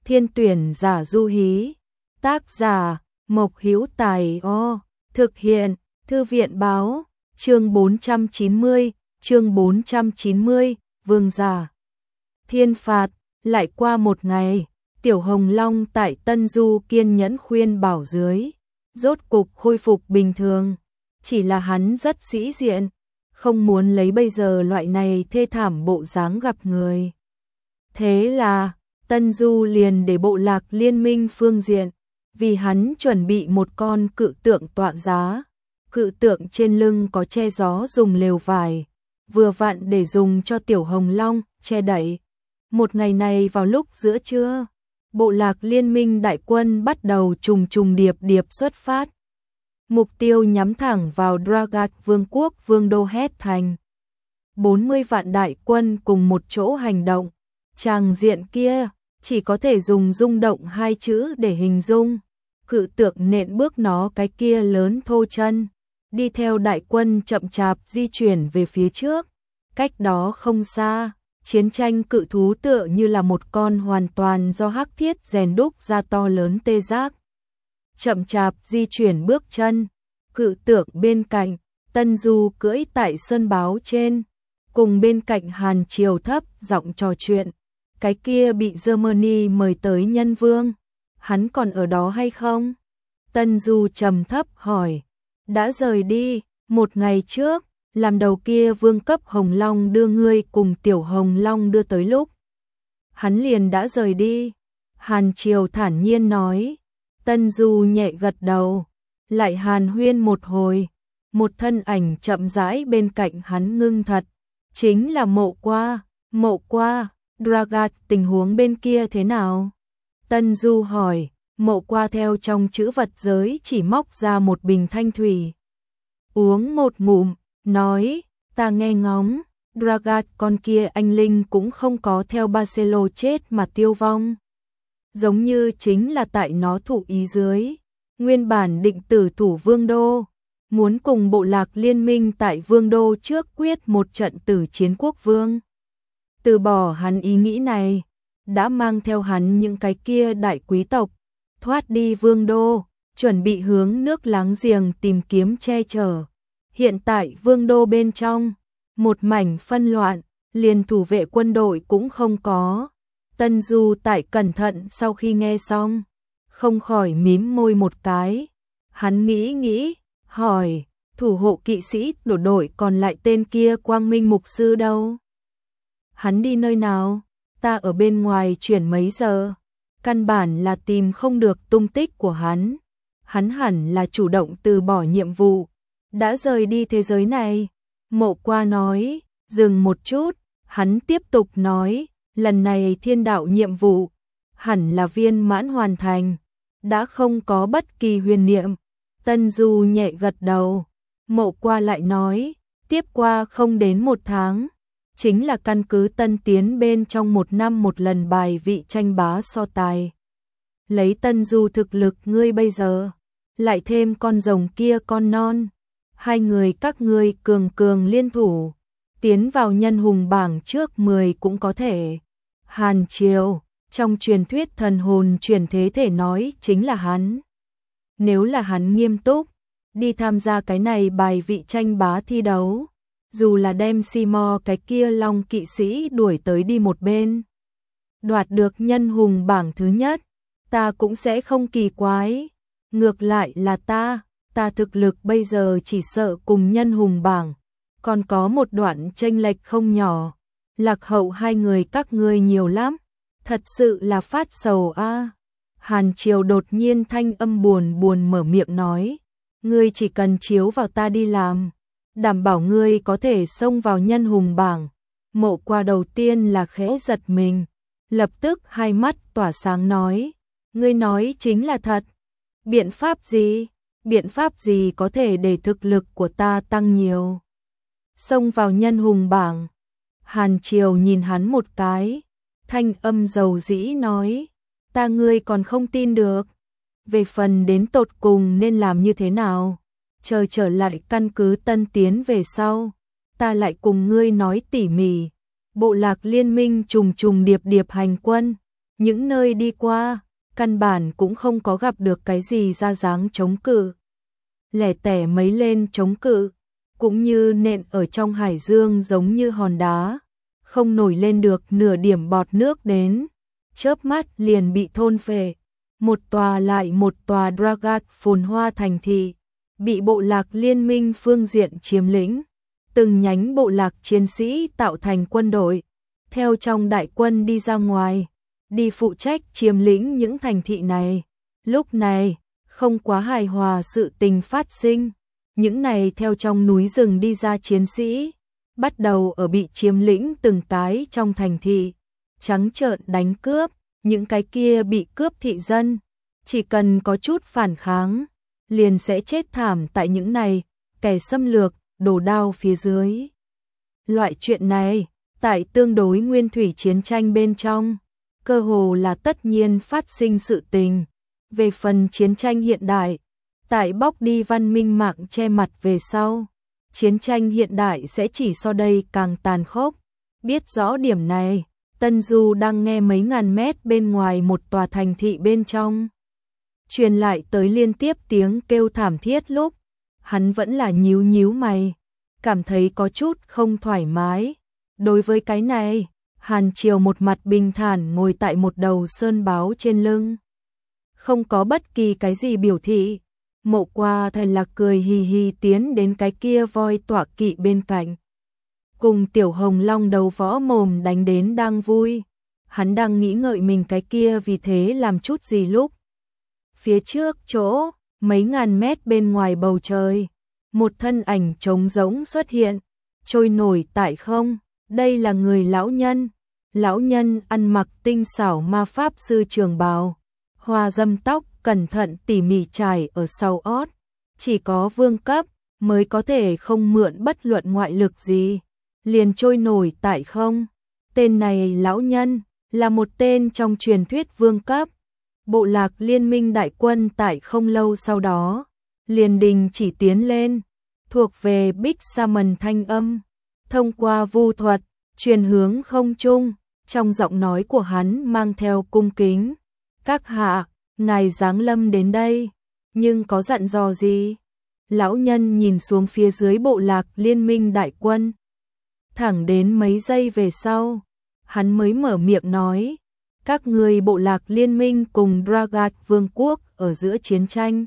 Thiên tuyển giả du hí. Tác giả Mộc Hữu Tài. Thực hiện Thư viện báo. Chương 490, Vương giả. Thiên phạt. Lại qua một ngày, Tiểu Hồng Long tại Tân Du kiên nhẫn khuyên bảo dưới, rốt cục khôi phục bình thường. Chỉ là hắn rất sĩ diện, không muốn lấy bây giờ loại này thê thảm bộ dáng gặp người. Thế là, Tân Du liền để bộ lạc liên minh phương diện, vì hắn chuẩn bị một con cự tượng tọa giá. Cự tượng trên lưng có che gió dùng lều vải, vừa vặn để dùng cho Tiểu Hồng Long che đậy. Một ngày này vào lúc giữa trưa, bộ lạc liên minh đại quân bắt đầu trùng điệp xuất phát. Mục tiêu nhắm thẳng vào Dragat Vương quốc Vương đô Het Thành. 40 vạn đại quân cùng một chỗ hành động. Tràng diện kia chỉ có thể dùng rung động hai chữ để hình dung. Cự tượng nện bước nó cái kia lớn thô chân, đi theo đại quân chậm chạp di chuyển về phía trước. Cách đó không xa, chiến tranh cự thú tựa như là một con hoàn toàn do hắc thiết rèn đúc ra to lớn tê giác. Chậm chạp di chuyển bước chân, cự tượng bên cạnh, Tân Du cưỡi tại sơn báo trên, cùng bên cạnh Hàn Triều thấp giọng trò chuyện. Cái kia bị Germany mời tới nhân vương, hắn còn ở đó hay không? Tân Du trầm thấp hỏi. Đã rời đi, một ngày trước, làm đầu kia vương cấp Hồng Long đưa ngươi cùng Tiểu Hồng Long đưa tới lúc. Hắn liền đã rời đi. Hàn Triều thản nhiên nói. Tân Du nhẹ gật đầu, lại hàn huyên một hồi. Một thân ảnh chậm rãi bên cạnh hắn ngưng thật, chính là Mộ Qua. Dragat, tình huống bên kia thế nào? Tân Du hỏi. Mộ Qua theo trong chữ vật giới chỉ móc ra một bình thanh thủy. Uống một ngụm, nói, ta nghe ngóng, Dragat con kia anh linh cũng không có theo Barcelo chết mà tiêu vong. Giống như chính là tại nó thủ ý dưới. Nguyên bản định tử thủ Vương đô, muốn cùng bộ lạc liên minh tại Vương đô trước quyết một trận tử chiến quốc vương. Từ bỏ hắn ý nghĩ này, đã mang theo hắn những cái kia đại quý tộc, thoát đi Vương đô, chuẩn bị hướng nước láng giềng tìm kiếm che chở. Hiện tại Vương đô bên trong, một mảnh phân loạn, liền thủ vệ quân đội cũng không có. Tân Du tại cẩn thận sau khi nghe xong, không khỏi mím môi một cái. Hắn nghĩ, hỏi, thủ hộ kỵ sĩ đổ đội còn lại tên kia Quang Minh mục sư đâu? Hắn đi nơi nào? Ta ở bên ngoài chuyển mấy giờ, căn bản là tìm không được tung tích của hắn. Hắn hẳn là chủ động từ bỏ nhiệm vụ, đã rời đi thế giới này. Mộ Qua nói, dừng một chút, hắn tiếp tục nói, lần này thiên đạo nhiệm vụ, hẳn là viên mãn hoàn thành, đã không có bất kỳ huyền niệm. Tân Du nhẹ gật đầu, Mộ Qua lại nói, tiếp qua không đến một tháng, chính là căn cứ Tân Tiến bên trong một năm một lần bài vị tranh bá so tài. Lấy Tân Du thực lực ngươi bây giờ, lại thêm con rồng kia con non, hai người các ngươi cường liên thủ, tiến vào nhân hùng bảng trước 10 cũng có thể. Hàn Triều, trong truyền thuyết thần hồn chuyển thế thể nói chính là hắn. Nếu là hắn nghiêm túc, đi tham gia cái này bài vị tranh bá thi đấu, dù là đem Seymour cái kia long kỵ sĩ đuổi tới đi một bên, đoạt được nhân hùng bảng thứ nhất, ta cũng sẽ không kỳ quái. Ngược lại là ta thực lực bây giờ chỉ sợ cùng nhân hùng bảng còn có một đoạn chênh lệch không nhỏ, lạc hậu hai người các ngươi nhiều lắm, thật sự là phát sầu a. Hàn Triều đột nhiên thanh âm buồn mở miệng nói, ngươi chỉ cần chiếu vào ta đi làm, đảm bảo ngươi có thể xông vào nhân hùng bảng. Mộ Qua đầu tiên là khẽ giật mình, lập tức hai mắt tỏa sáng nói, ngươi nói chính là thật. Biện pháp gì có thể để thực lực của ta tăng nhiều? Xông vào nhân hùng bảng. Hàn Triều nhìn hắn một cái, thanh âm dầu dĩ nói, ta ngươi còn không tin được. Về phần đến tột cùng nên làm như thế nào, chờ trở lại căn cứ Tân Tiến về sau, ta lại cùng ngươi nói tỉ mỉ. Bộ lạc liên minh trùng điệp hành quân, Những nơi đi qua, căn bản cũng không có gặp được cái gì ra dáng chống cự. Lẻ tẻ mấy lên chống cự, cũng như nện ở trong hải dương giống như hòn đá, không nổi lên được nửa điểm bọt nước đến, chớp mắt liền bị thôn phệ. Một tòa lại một tòa Dragak phồn hoa thành thị, bị bộ lạc liên minh phương diện chiếm lĩnh. Từng nhánh bộ lạc chiến sĩ tạo thành quân đội, theo trong đại quân đi ra ngoài, đi phụ trách chiếm lĩnh những thành thị này. Lúc này, không quá hài hòa sự tình phát sinh. Những này theo trong núi rừng đi ra chiến sĩ, bắt đầu ở bị chiếm lĩnh từng cái trong thành thị, trắng trợn đánh cướp, những cái kia bị cướp thị dân, chỉ cần có chút phản kháng, liền sẽ chết thảm tại những này, kẻ xâm lược, đổ đao phía dưới. Loại chuyện này, tại tương đối nguyên thủy chiến tranh bên trong, cơ hồ là tất nhiên phát sinh sự tình. Về phần chiến tranh hiện đại, tại bóc đi văn minh mạng che mặt về sau, chiến tranh hiện đại sẽ chỉ so đây càng tàn khốc. Biết rõ điểm này, Tân Du đang nghe mấy ngàn mét bên ngoài một tòa thành thị bên trong truyền lại tới liên tiếp tiếng kêu thảm thiết lúc, hắn vẫn là nhíu nhíu mày, cảm thấy có chút không thoải mái. Đối với cái này, Hàn Triều một mặt bình thản ngồi tại một đầu sơn báo trên lưng, không có bất kỳ cái gì biểu thị. Mộ Qua Thần Lạc cười hì hì tiến đến cái kia voi tọa kỵ bên cạnh, cùng Tiểu Hồng Long đấu võ mồm đánh đến đang vui. Hắn đang nghĩ ngợi mình cái kia vì thế làm chút gì lúc phía trước chỗ, mấy ngàn mét bên ngoài bầu trời, một thân ảnh trống rỗng xuất hiện, trôi nổi tại không. Đây là người lão nhân. Lão nhân ăn mặc tinh xảo ma pháp sư trường bào, hoa dâm tóc cẩn thận tỉ mỉ trải ở sau ót, chỉ có vương cấp mới có thể không mượn bất luận ngoại lực gì, liền trôi nổi tại không. Tên này lão nhân là một tên trong truyền thuyết vương cấp. Bộ lạc liên minh đại quân tại không lâu sau đó liền đình chỉ tiến lên, thuộc về Big Salmon thanh âm, thông qua vu thuật truyền hướng không trung. Trong giọng nói của hắn mang theo cung kính. Các hạ, ngài giáng lâm đến đây, nhưng có dặn dò gì? Lão nhân nhìn xuống phía dưới bộ lạc liên minh đại quân. Thẳng đến mấy giây về sau, hắn mới mở miệng nói, các người bộ lạc liên minh cùng Dragak vương quốc ở giữa chiến tranh.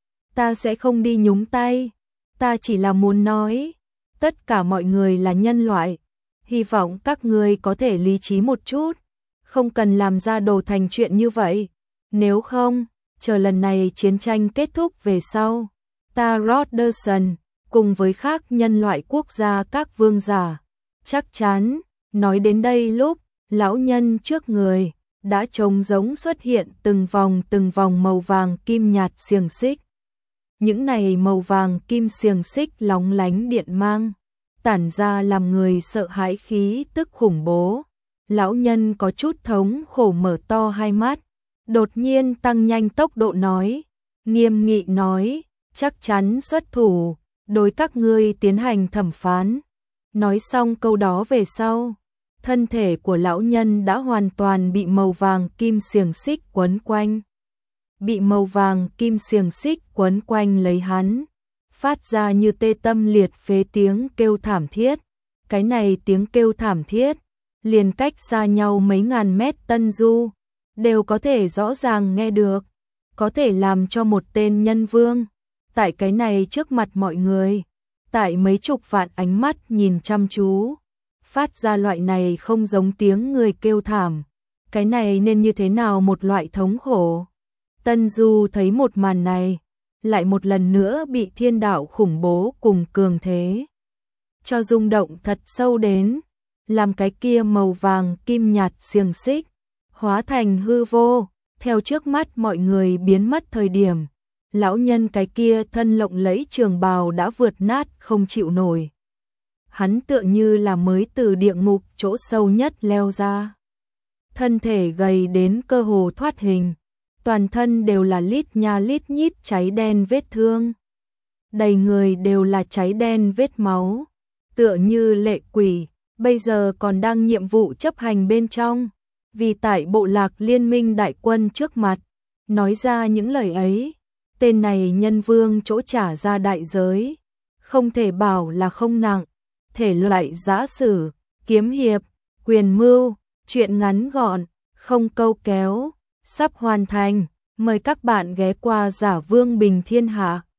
Ta sẽ không đi nhúng tay, ta chỉ là muốn nói, tất cả mọi người là nhân loại. Hy vọng các ngươi có thể lý trí một chút, không cần làm ra đồ thành chuyện như vậy. Nếu không, chờ lần này chiến tranh kết thúc về sau, ta Roderson, cùng với khác nhân loại quốc gia các vương giả, chắc chắn. Nói đến đây lúc, lão nhân trước người đã trống rỗng xuất hiện từng vòng màu vàng kim nhạt xiềng xích. Những này màu vàng kim xiềng xích lóng lánh điện mang, tản ra làm người sợ hãi khí tức khủng bố. Lão nhân có chút thống khổ mở to hai mắt, đột nhiên tăng nhanh tốc độ nói, nghiêm nghị nói, chắc chắn xuất thủ, đối các ngươi tiến hành thẩm phán. Nói xong câu đó về sau, thân thể của lão nhân đã hoàn toàn bị màu vàng kim xiềng xích quấn quanh. Bị màu vàng kim xiềng xích quấn quanh lấy hắn, phát ra như tê tâm liệt phế tiếng kêu thảm thiết. Cái này tiếng kêu thảm thiết, liền cách xa nhau mấy ngàn mét Tân Du, đều có thể rõ ràng nghe được, có thể làm cho một tên nhân vương, tại cái này trước mặt mọi người, tại mấy chục vạn ánh mắt nhìn chăm chú, phát ra loại này không giống tiếng người kêu thảm. Cái này nên như thế nào một loại thống khổ. Tân Du thấy một màn này, lại một lần nữa bị thiên đạo khủng bố cùng cường thế cho rung động thật sâu đến, làm cái kia màu vàng kim nhạt xiềng xích hóa thành hư vô, theo trước mắt mọi người biến mất thời điểm, lão nhân cái kia thân lộng lẫy trường bào đã vượt nát không chịu nổi. Hắn tựa như là mới từ địa ngục chỗ sâu nhất leo ra, thân thể gầy đến cơ hồ thoát hình, toàn thân đều là lít nha lít nhít cháy đen vết thương, đầy người đều là cháy đen vết máu, tựa như lệ quỷ, bây giờ còn đang nhiệm vụ chấp hành bên trong. vì tại bộ lạc liên minh đại quân trước mặt, nói ra những lời ấy, tên này nhân vương chỗ trả ra đại giới, không thể bảo là không nặng, thể loại giã sử, kiếm hiệp, quyền mưu, truyện ngắn gọn, không câu kéo, sắp hoàn thành, mời các bạn ghé qua Giả Vương Bình Thiên Hạ.